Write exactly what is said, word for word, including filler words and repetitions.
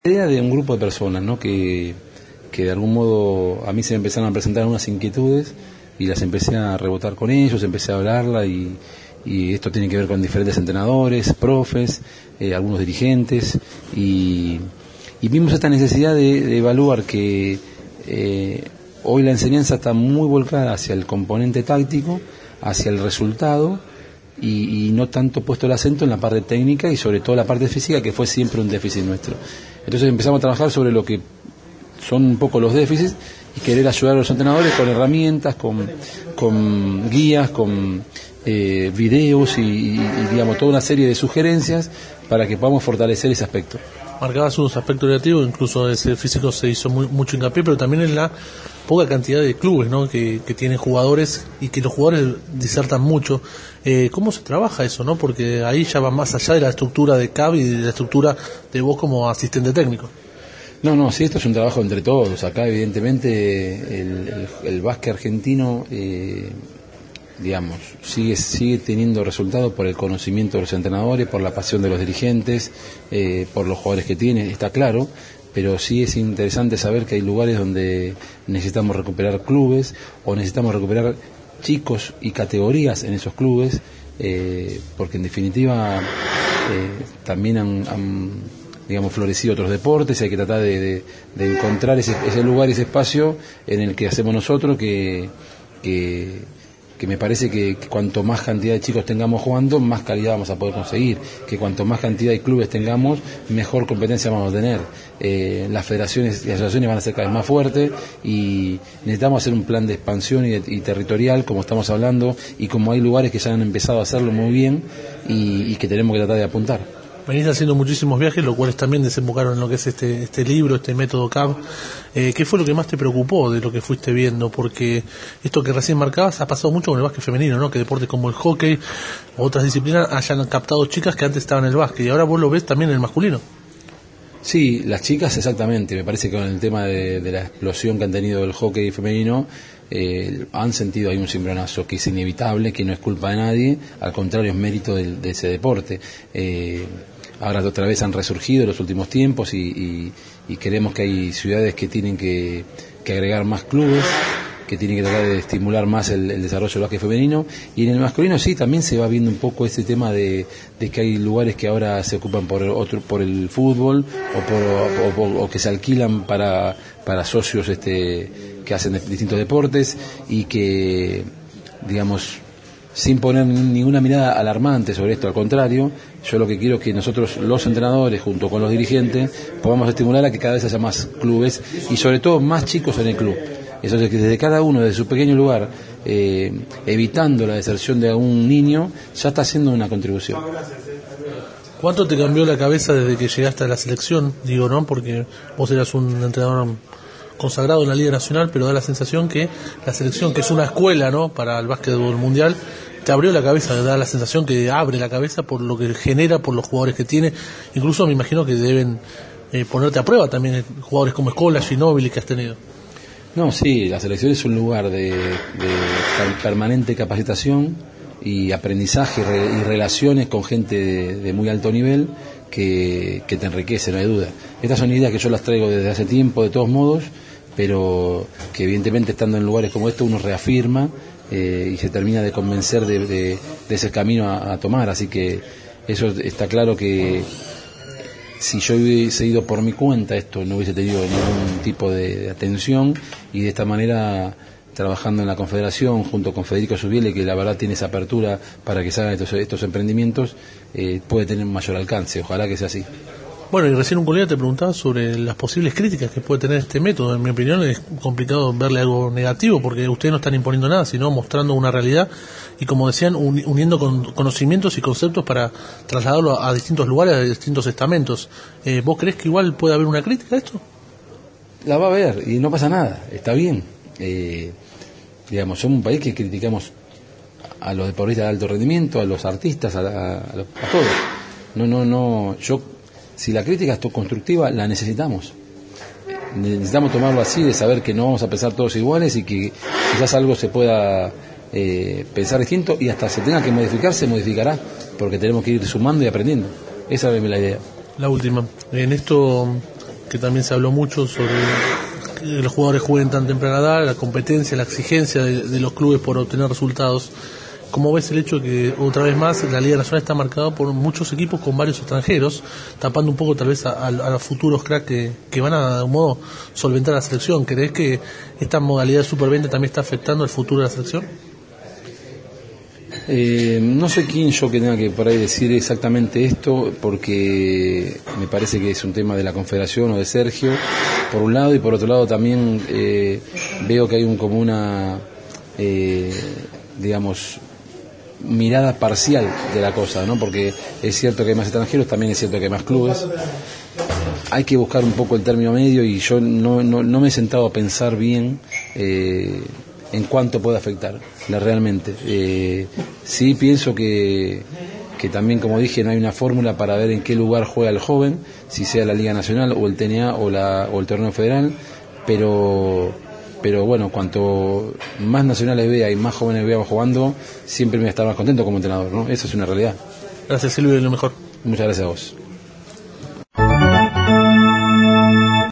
Idea de un grupo de personas, ¿no? que, que de algún modo a mí se me empezaron a presentar unas inquietudes y las empecé a rebotar con ellos, empecé a hablarla y, y esto tiene que ver con diferentes entrenadores, profes, eh, algunos dirigentes y, y vimos esta necesidad de, de evaluar que eh, hoy la enseñanza está muy volcada hacia el componente táctico, hacia el resultado y, y no tanto puesto el acento en la parte técnica y sobre todo la parte física, que fue siempre un déficit nuestro. Entonces empezamos a trabajar sobre lo que son un poco los déficits y querer ayudar a los entrenadores con herramientas, con, con guías, con eh, videos y, y, y digamos toda una serie de sugerencias para que podamos fortalecer ese aspecto. Marcaba sus aspectos negativos, incluso ese físico se hizo muy, mucho hincapié, pero también en la poca cantidad de clubes, ¿no? que, que tienen jugadores y que los jugadores disertan mucho. Eh, ¿Cómo se trabaja eso, no? Porque ahí ya va más allá de la estructura de C A B y de la estructura de vos como asistente técnico. No, no, sí, esto es un trabajo entre todos. Acá evidentemente el, el, el básquet argentino eh, digamos, sigue sigue teniendo resultados por el conocimiento de los entrenadores, por la pasión de los dirigentes, eh, por los jugadores que tienen, está claro, pero sí es interesante saber que hay lugares donde necesitamos recuperar clubes o necesitamos recuperar chicos y categorías en esos clubes, eh, porque en definitiva eh, también han, han digamos florecido otros deportes y hay que tratar de, de, de encontrar ese, ese lugar, ese espacio en el que hacemos nosotros que, que que me parece que, que cuanto más cantidad de chicos tengamos jugando, más calidad vamos a poder conseguir, que cuanto más cantidad de clubes tengamos, mejor competencia vamos a tener. Eh, las federaciones y asociaciones van a ser cada vez más fuertes y necesitamos hacer un plan de expansión y, de, y territorial, como estamos hablando, y como hay lugares que ya han empezado a hacerlo muy bien y, y que tenemos que tratar de apuntar. Venís haciendo muchísimos viajes, los cuales también desembocaron en lo que es este este libro, este método C A B. Eh, ¿Qué fue lo que más te preocupó de lo que fuiste viendo? Porque esto que recién marcabas ha pasado mucho con el básquet femenino, ¿no? Que deportes como el hockey o otras disciplinas hayan captado chicas que antes estaban en el básquet y ahora vos lo ves también en el masculino. Sí, las chicas exactamente. Me parece que con el tema de, de la explosión que han tenido el hockey femenino, eh, han sentido ahí un cimbronazo que es inevitable, que no es culpa de nadie, al contrario es mérito de, de ese deporte. Eh, ahora otra vez han resurgido en los últimos tiempos y, y, y creemos que hay ciudades que tienen que, que agregar más clubes, que tienen que tratar de estimular más el, el desarrollo del básquet femenino, y en el masculino sí, también se va viendo un poco este tema de, de que hay lugares que ahora se ocupan por otro, por el fútbol o, por, o, o que se alquilan para, para socios este, que hacen distintos deportes y que, digamos, sin poner ninguna mirada alarmante sobre esto, al contrario, yo lo que quiero es que nosotros los entrenadores junto con los dirigentes podamos estimular a que cada vez haya más clubes y sobre todo más chicos en el club. Eso es que desde cada uno, desde su pequeño lugar, eh, evitando la deserción de algún niño, ya está haciendo una contribución. ¿Cuánto te cambió la cabeza desde que llegaste a la selección? Digo, ¿no? Porque vos eras un entrenador consagrado en la Liga Nacional, pero da la sensación que la selección, que es una escuela, ¿no?, para el básquetbol mundial, te abrió la cabeza, da la sensación que abre la cabeza por lo que genera, por los jugadores que tiene. Incluso me imagino que deben eh, ponerte a prueba también jugadores como Escola, Ginóbili que has tenido. No, sí, la selección es un lugar de, de permanente capacitación y aprendizaje y, re, y relaciones con gente de, de muy alto nivel que, que te enriquece, no hay duda. Estas son ideas que yo las traigo desde hace tiempo, de todos modos, pero que evidentemente estando en lugares como este uno reafirma eh, y se termina de convencer de, de, de ese camino a, a tomar, así que eso está claro que si yo hubiese ido por mi cuenta, esto no hubiese tenido ningún tipo de, de atención, y de esta manera, trabajando en la Confederación junto con Federico Subiele, que la verdad tiene esa apertura para que se hagan estos, estos emprendimientos, eh, puede tener un mayor alcance, ojalá que sea así. Bueno, y recién un colega te preguntaba sobre las posibles críticas que puede tener este método. En mi opinión es complicado verle algo negativo porque ustedes no están imponiendo nada, sino mostrando una realidad y, como decían, un, uniendo con conocimientos y conceptos para trasladarlo a, a distintos lugares, a distintos estamentos. Eh, ¿Vos creés que igual puede haber una crítica a esto? La va a haber y no pasa nada, está bien. Eh, digamos, somos un país que criticamos a los deportistas de alto rendimiento, a los artistas, a, a, a, los, a todos. No, no, no, yo... Si la crítica es constructiva, la necesitamos. Necesitamos tomarlo así, de saber que no vamos a pensar todos iguales y que quizás algo se pueda eh, pensar distinto y hasta se tenga que modificar, se modificará, porque tenemos que ir sumando y aprendiendo. Esa es la idea. La última. En esto que también se habló mucho sobre que los jugadores jueguen tan temprana edad, la competencia, la exigencia de, de los clubes por obtener resultados. ¿Cómo ves el hecho de que otra vez más la Liga Nacional está marcada por muchos equipos con varios extranjeros, tapando un poco tal vez a, a, a los futuros cracks que, que van a de algún modo solventar la selección? ¿Crees que esta modalidad de Super veinte también está afectando el futuro de la selección? Eh, no sé quién yo que tenga que por ahí decir exactamente esto, porque me parece que es un tema de la Confederación o de Sergio, por un lado, y por otro lado también eh, veo que hay un, como una, eh, digamos, mirada parcial de la cosa, ¿no? Porque es cierto que hay más extranjeros, también es cierto que hay más clubes. Hay que buscar un poco el término medio, y yo no, no, no me he sentado a pensar bien eh, en cuánto puede afectar la, realmente. Eh, sí pienso que, que también, como dije, no hay una fórmula para ver en qué lugar juega el joven, si sea la Liga Nacional o el T N A o, la, o el torneo federal, pero... pero bueno, cuanto más nacionales vea y más jóvenes vea jugando, siempre me voy a estar más contento como entrenador, ¿no? Eso es una realidad. Gracias, Silvio, y lo mejor. Muchas gracias a vos.